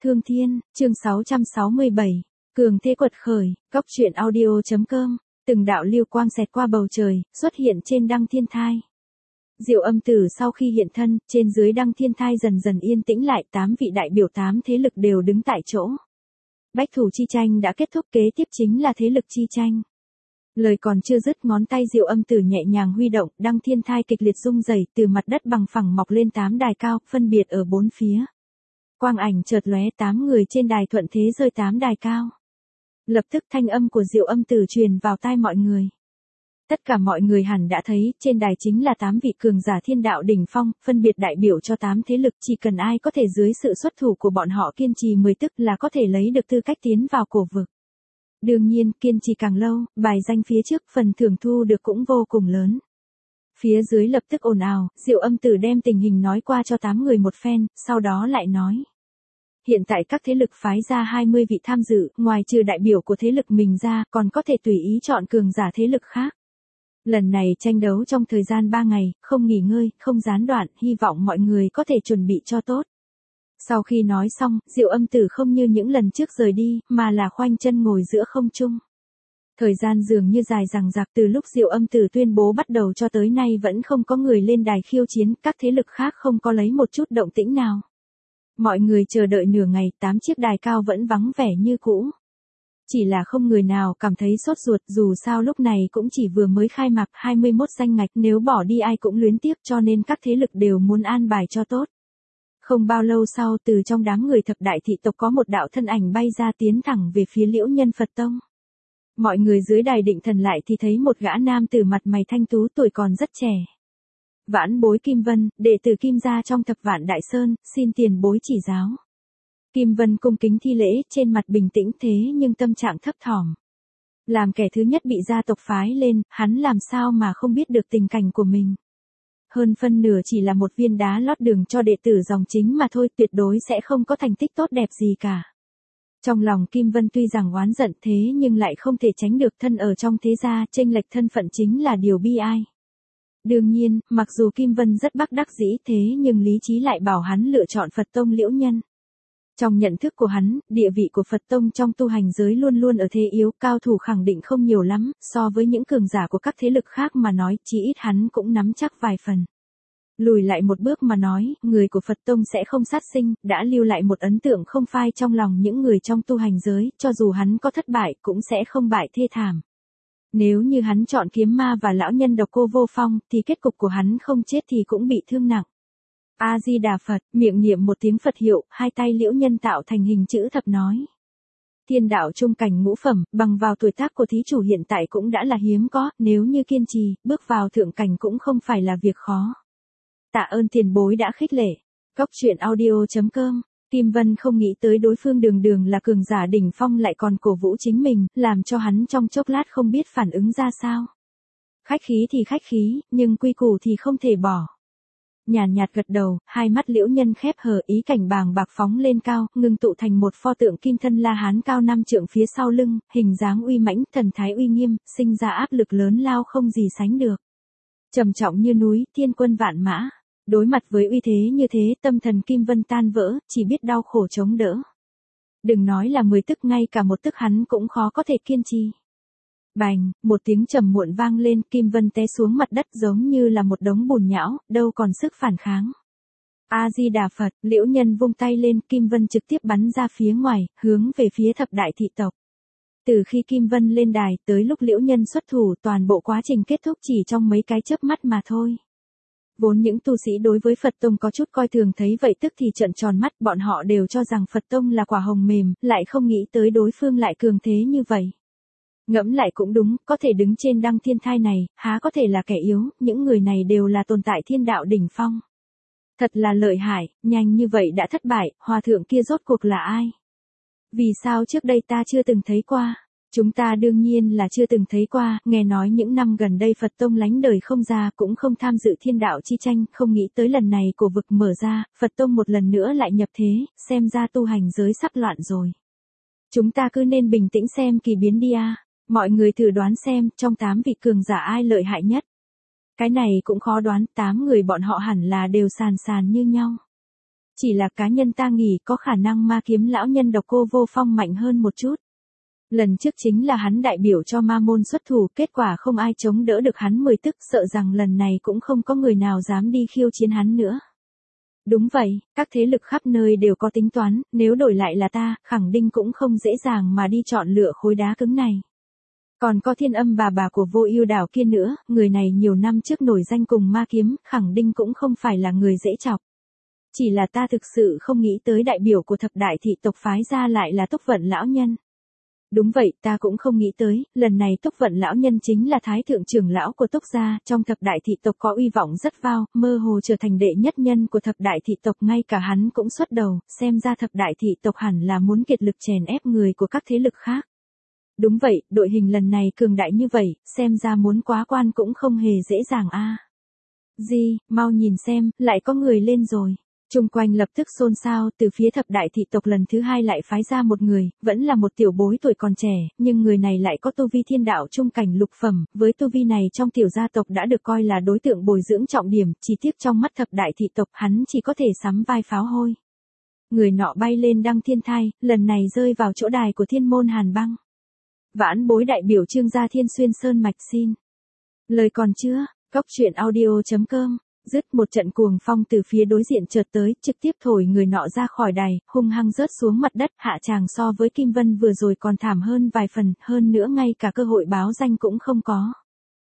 Thương Thiên, chương 667. Cường thế quật khởi, góc truyện audio.com. Từng đạo lưu quang xẹt qua bầu trời, xuất hiện trên Đăng Thiên Thai. Diệu Âm Tử sau khi hiện thân, trên dưới Đăng Thiên Thai dần dần yên tĩnh lại, 8 vị đại biểu 8 thế lực đều đứng tại chỗ. Bách thủ chi tranh đã kết thúc, kế tiếp chính là thế lực chi tranh. Lời còn chưa dứt, ngón tay Diệu Âm Tử nhẹ nhàng huy động, Đăng Thiên Thai kịch liệt rung rẩy, từ mặt đất bằng phẳng mọc lên 8 đài cao, phân biệt ở 4 phía. Quang ảnh chợt lóe, 8 người trên đài thuận thế rơi 8 đài cao. Lập tức thanh âm của Diệu Âm Tử truyền vào tai mọi người. Tất cả mọi người hẳn đã thấy, trên đài chính là 8 vị cường giả thiên đạo đỉnh phong, phân biệt đại biểu cho 8 thế lực, chỉ cần ai có thể dưới sự xuất thủ của bọn họ kiên trì 10 tức là có thể lấy được tư cách tiến vào cổ vực. Đương nhiên, kiên trì càng lâu, bài danh phía trước phần thưởng thu được cũng vô cùng lớn. Phía dưới lập tức ồn ào, Diệu Âm Tử đem tình hình nói qua cho 8 người một phen, sau đó lại nói. Hiện tại các thế lực phái ra 20 vị tham dự, ngoài trừ đại biểu của thế lực mình ra, còn có thể tùy ý chọn cường giả thế lực khác. Lần này tranh đấu trong thời gian 3 ngày, không nghỉ ngơi, không gián đoạn, hy vọng mọi người có thể chuẩn bị cho tốt. Sau khi nói xong, Diệu Âm Tử không như những lần trước rời đi, mà là khoanh chân ngồi giữa không trung. Thời gian dường như dài dằng dặc, từ lúc Diệu Âm Tử tuyên bố bắt đầu cho tới nay vẫn không có người lên đài khiêu chiến, các thế lực khác không có lấy một chút động tĩnh nào. Mọi người chờ đợi nửa ngày, 8 chiếc đài cao vẫn vắng vẻ như cũ. Chỉ là không người nào cảm thấy sốt ruột, dù sao lúc này cũng chỉ vừa mới khai mạc 21 danh ngạch, nếu bỏ đi ai cũng luyến tiếc, cho nên các thế lực đều muốn an bài cho tốt. Không bao lâu sau, từ trong đám người thập đại thị tộc có một đạo thân ảnh bay ra tiến thẳng về phía Liễu Nhân Phật Tông. Mọi người dưới đài định thần lại thì thấy một gã nam tử mặt mày thanh tú, tuổi còn rất trẻ. Vãn bối Kim Vân, đệ tử Kim gia trong Thập Vạn Đại Sơn, xin tiền bối chỉ giáo. Kim Vân cung kính thi lễ, trên mặt bình tĩnh thế nhưng tâm trạng thấp thỏm. Làm kẻ thứ nhất bị gia tộc phái lên, hắn làm sao mà không biết được tình cảnh của mình. Hơn phân nửa chỉ là một viên đá lót đường cho đệ tử dòng chính mà thôi, tuyệt đối sẽ không có thành tích tốt đẹp gì cả. Trong lòng Kim Vân tuy rằng oán giận thế nhưng lại không thể tránh được, thân ở trong thế gia, chênh lệch thân phận chính là điều bi ai. Đương nhiên, mặc dù Kim Vân rất bất đắc dĩ thế nhưng lý trí lại bảo hắn lựa chọn Phật Tông Liễu Nhân. Trong nhận thức của hắn, địa vị của Phật Tông trong tu hành giới luôn luôn ở thế yếu, cao thủ khẳng định không nhiều lắm, so với những cường giả của các thế lực khác mà nói, chí ít hắn cũng nắm chắc vài phần. Lùi lại một bước mà nói, người của Phật Tông sẽ không sát sinh, đã lưu lại một ấn tượng không phai trong lòng những người trong tu hành giới, cho dù hắn có thất bại cũng sẽ không bại thê thảm. Nếu như hắn chọn Kiếm Ma và lão nhân Độc Cô Vô Phong, thì kết cục của hắn không chết thì cũng bị thương nặng. A Di Đà Phật, miệng niệm một tiếng Phật hiệu, hai tay Liễu Nhân tạo thành hình chữ thập nói. Thiên đạo trung cảnh ngũ phẩm, bằng vào tuổi tác của thí chủ hiện tại cũng đã là hiếm có, nếu như kiên trì, bước vào thượng cảnh cũng không phải là việc khó. Tạ ơn tiền bối đã khích lệ. Góc truyện audio.com. Kim Vân không nghĩ tới đối phương đường đường là cường giả đỉnh phong lại còn cổ vũ chính mình, làm cho hắn trong chốc lát không biết phản ứng ra sao. Khách khí thì khách khí, nhưng quy củ thì không thể bỏ. Nhàn nhạt gật đầu, hai mắt Liễu Nhân khép hờ, ý cảnh bàng bạc phóng lên cao, ngưng tụ thành một pho tượng kim thân La Hán cao 5 trượng phía sau lưng, hình dáng uy mãnh, thần thái uy nghiêm, sinh ra áp lực lớn lao không gì sánh được. Trầm trọng như núi, thiên quân vạn mã. Đối mặt với uy thế như thế, tâm thần Kim Vân tan vỡ, chỉ biết đau khổ chống đỡ. Đừng nói là 10 tức, ngay cả một tức hắn cũng khó có thể kiên trì. Bành, một tiếng trầm muộn vang lên, Kim Vân té xuống mặt đất giống như là một đống bùn nhão, đâu còn sức phản kháng. A Di Đà Phật, Liễu Nhân vung tay lên, Kim Vân trực tiếp bắn ra phía ngoài, hướng về phía thập đại thị tộc. Từ khi Kim Vân lên đài, tới lúc Liễu Nhân xuất thủ, toàn bộ quá trình kết thúc chỉ trong mấy cái chớp mắt mà thôi. Vốn những tu sĩ đối với Phật Tông có chút coi thường thấy vậy tức thì trợn tròn mắt, bọn họ đều cho rằng Phật Tông là quả hồng mềm, lại không nghĩ tới đối phương lại cường thế như vậy. Ngẫm lại cũng đúng, có thể đứng trên Đăng Thiên Thai này, há có thể là kẻ yếu, những người này đều là tồn tại thiên đạo đỉnh phong. Thật là lợi hại, nhanh như vậy đã thất bại, hòa thượng kia rốt cuộc là ai? Vì sao trước đây ta chưa từng thấy qua? Chúng ta đương nhiên là chưa từng thấy qua, nghe nói những năm gần đây Phật Tông lánh đời không ra, cũng không tham dự thiên đạo chi tranh, không nghĩ tới lần này cổ vực mở ra, Phật Tông một lần nữa lại nhập thế, xem ra tu hành giới sắp loạn rồi. Chúng ta cứ nên bình tĩnh xem kỳ biến đi a. Mọi người thử đoán xem, trong 8 vị cường giả ai lợi hại nhất. Cái này cũng khó đoán, 8 người bọn họ hẳn là đều sàn sàn như nhau. Chỉ là cá nhân ta nghĩ có khả năng ma kiếm lão nhân độc cô vô phong mạnh hơn một chút. Lần trước chính là hắn đại biểu cho ma môn xuất thủ, kết quả không ai chống đỡ được hắn 10 tức, sợ rằng lần này cũng không có người nào dám đi khiêu chiến hắn nữa. Đúng vậy, các thế lực khắp nơi đều có tính toán, nếu đổi lại là ta, khẳng định cũng không dễ dàng mà đi chọn lựa khối đá cứng này. Còn có Thiên Âm bà của Vô Ưu Đảo kia nữa, người này nhiều năm trước nổi danh cùng ma kiếm, khẳng định cũng không phải là người dễ chọc. Chỉ là ta thực sự không nghĩ tới đại biểu của thập đại thị tộc phái ra lại là Túc Vận lão nhân. Đúng vậy, ta cũng không nghĩ tới, lần này Túc Vận lão nhân chính là thái thượng trưởng lão của Túc gia, trong thập đại thị tộc có uy vọng rất cao, mơ hồ trở thành đệ nhất nhân của thập đại thị tộc, ngay cả hắn cũng xuất đầu, xem ra thập đại thị tộc hẳn là muốn kiệt lực chèn ép người của các thế lực khác. Đúng vậy, đội hình lần này cường đại như vậy, xem ra muốn quá quan cũng không hề dễ dàng a. Gì, mau nhìn xem, lại có người lên rồi. Chung quanh lập tức xôn xao, từ phía thập đại thị tộc lần thứ hai lại phái ra một người, vẫn là một tiểu bối tuổi còn trẻ, nhưng người này lại có tu vi thiên đạo trung cảnh lục phẩm, với tu vi này trong tiểu gia tộc đã được coi là đối tượng bồi dưỡng trọng điểm, chỉ tiếc trong mắt thập đại thị tộc hắn chỉ có thể sắm vai pháo hôi. Người nọ bay lên đăng thiên thai, lần này rơi vào chỗ đài của thiên môn Hàn Băng. Vãn bối đại biểu Trương gia Thiên Xuyên Sơn mạch xin. Lời còn chưa, coctruyện.audio.com. Dứt một trận cuồng phong từ phía đối diện chợt tới, trực tiếp thổi người nọ ra khỏi đài, hung hăng rớt xuống mặt đất, hạ tràng so với Kim Vân vừa rồi còn thảm hơn vài phần, hơn nữa ngay cả cơ hội báo danh cũng không có.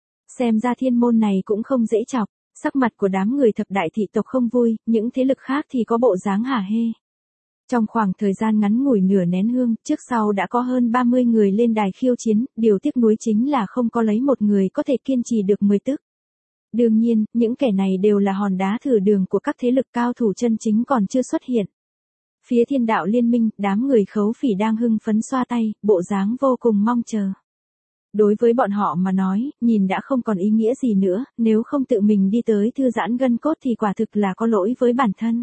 Xem ra thiên môn này cũng không dễ chọc, sắc mặt của đám người thập đại thị tộc không vui, những thế lực khác thì có bộ dáng hả hê. Trong khoảng thời gian ngắn ngủi nửa nén hương, trước sau đã có hơn 30 người lên đài khiêu chiến, điều tiếc nuối chính là không có lấy một người có thể kiên trì được 10 tức. Đương nhiên, những kẻ này đều là hòn đá thử đường của các thế lực cao thủ chân chính còn chưa xuất hiện. Phía Thiên Đạo Liên Minh, đám người Khấu Phỉ đang hưng phấn xoa tay, bộ dáng vô cùng mong chờ. Đối với bọn họ mà nói, nhìn đã không còn ý nghĩa gì nữa, nếu không tự mình đi tới thư giãn gân cốt thì quả thực là có lỗi với bản thân.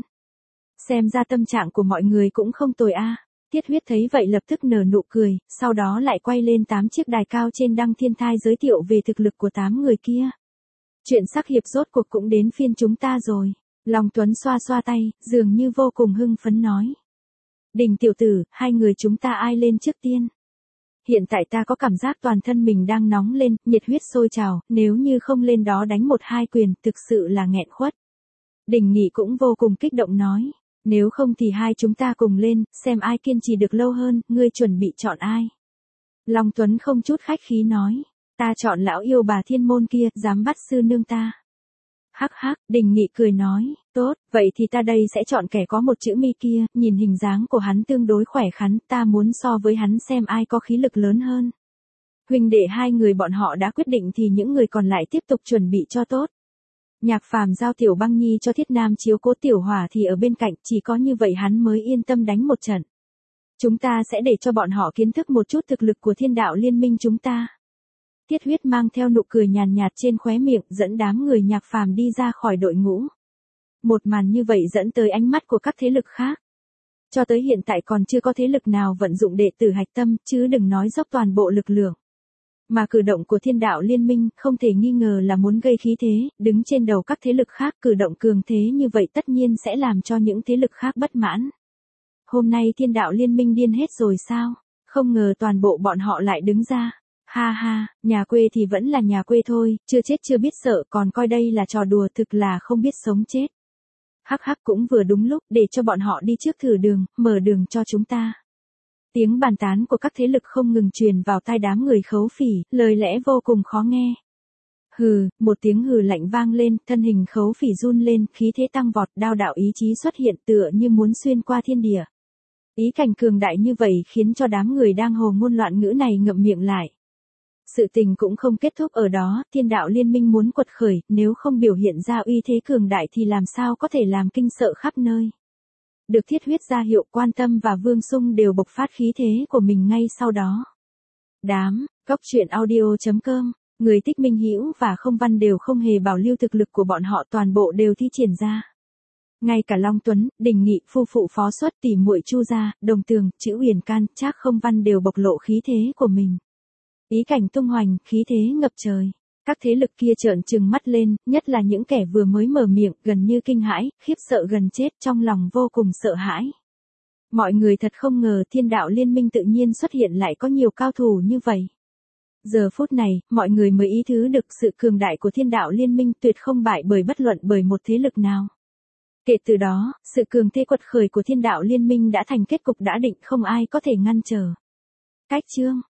Xem ra tâm trạng của mọi người cũng không tồi a. Tiết Huyết thấy vậy lập tức nở nụ cười, sau đó lại quay lên 8 chiếc đài cao trên đăng thiên thai giới thiệu về thực lực của 8 người kia. Chuyện sắc hiệp rốt cuộc cũng đến phiên chúng ta rồi. Long Tuấn xoa xoa tay, dường như vô cùng hưng phấn nói. Đình tiểu tử, hai người chúng ta ai lên trước tiên? Hiện tại ta có cảm giác toàn thân mình đang nóng lên, nhiệt huyết sôi trào, nếu như không lên đó đánh 1-2 quyền, thực sự là nghẹn khuất. Đình Nghị cũng vô cùng kích động nói. Nếu không thì hai chúng ta cùng lên, xem ai kiên trì được lâu hơn, ngươi chuẩn bị chọn ai? Long Tuấn không chút khách khí nói. Ta chọn lão yêu bà thiên môn kia, dám bắt sư nương ta. Hắc hắc, Đình Nghị cười nói, tốt, vậy thì ta đây sẽ chọn kẻ có một chữ mi kia, nhìn hình dáng của hắn tương đối khỏe khoắn, ta muốn so với hắn xem ai có khí lực lớn hơn. Huynh đệ hai người bọn họ đã quyết định thì những người còn lại tiếp tục chuẩn bị cho tốt. Nhạc Phàm giao Tiểu Băng Nhi cho Thiết Nam chiếu cố Tiểu Hỏa thì ở bên cạnh, chỉ có như vậy hắn mới yên tâm đánh một trận. Chúng ta sẽ để cho bọn họ kiến thức một chút thực lực của Thiên Đạo Liên Minh chúng ta. Tiết Huyết mang theo nụ cười nhàn nhạt trên khóe miệng, dẫn đám người Nhạc Phàm đi ra khỏi đội ngũ. Một màn như vậy dẫn tới ánh mắt của các thế lực khác. Cho tới hiện tại còn chưa có thế lực nào vận dụng đệ tử hạch tâm, chứ đừng nói dốc toàn bộ lực lượng. Mà cử động của Thiên Đạo Liên Minh không thể nghi ngờ là muốn gây khí thế, đứng trên đầu các thế lực khác, cử động cường thế như vậy tất nhiên sẽ làm cho những thế lực khác bất mãn. Hôm nay Thiên Đạo Liên Minh điên hết rồi sao? Không ngờ toàn bộ bọn họ lại đứng ra. Ha ha, nhà quê thì vẫn là nhà quê thôi, chưa chết chưa biết sợ, còn coi đây là trò đùa, thực là không biết sống chết. Hắc hắc, cũng vừa đúng lúc, để cho bọn họ đi trước thử đường, mở đường cho chúng ta. Tiếng bàn tán của các thế lực không ngừng truyền vào tai đám người Khấu Phỉ, lời lẽ vô cùng khó nghe. Hừ, một tiếng hừ lạnh vang lên, thân hình Khấu Phỉ run lên, khí thế tăng vọt, đao đạo ý chí xuất hiện tựa như muốn xuyên qua thiên địa. Ý cảnh cường đại như vậy khiến cho đám người đang hồ ngôn loạn ngữ này ngậm miệng lại. Sự tình cũng không kết thúc ở đó, Thiên Đạo Liên Minh muốn quật khởi, nếu không biểu hiện ra uy thế cường đại thì làm sao có thể làm kinh sợ khắp nơi. Được Thiết Huyết ra hiệu, Quan Tâm và Vương Sung đều bộc phát khí thế của mình ngay sau đó. Coctruyện.audio.com, người Tích Minh Hữu và Không Văn đều không hề bảo lưu thực lực của bọn họ, toàn bộ đều thi triển ra. Ngay cả Long Tuấn, Đình Nghị, phu phụ Phó Xuất, tỷ muội Chu gia, Đồng Tường, Chữ Uyển Can, Trác Không Văn đều bộc lộ khí thế của mình. Ý cảnh tung hoành, khí thế ngập trời. Các thế lực kia trợn trừng mắt lên, nhất là những kẻ vừa mới mở miệng, gần như kinh hãi, khiếp sợ gần chết, trong lòng vô cùng sợ hãi. Mọi người thật không ngờ Thiên Đạo Liên Minh tự nhiên xuất hiện lại có nhiều cao thủ như vậy. Giờ phút này, mọi người mới ý thức được sự cường đại của Thiên Đạo Liên Minh tuyệt không bại bất luận bởi một thế lực nào. Kể từ đó, sự cường thế quật khởi của Thiên Đạo Liên Minh đã thành kết cục đã định, không ai có thể ngăn trở. Cách chương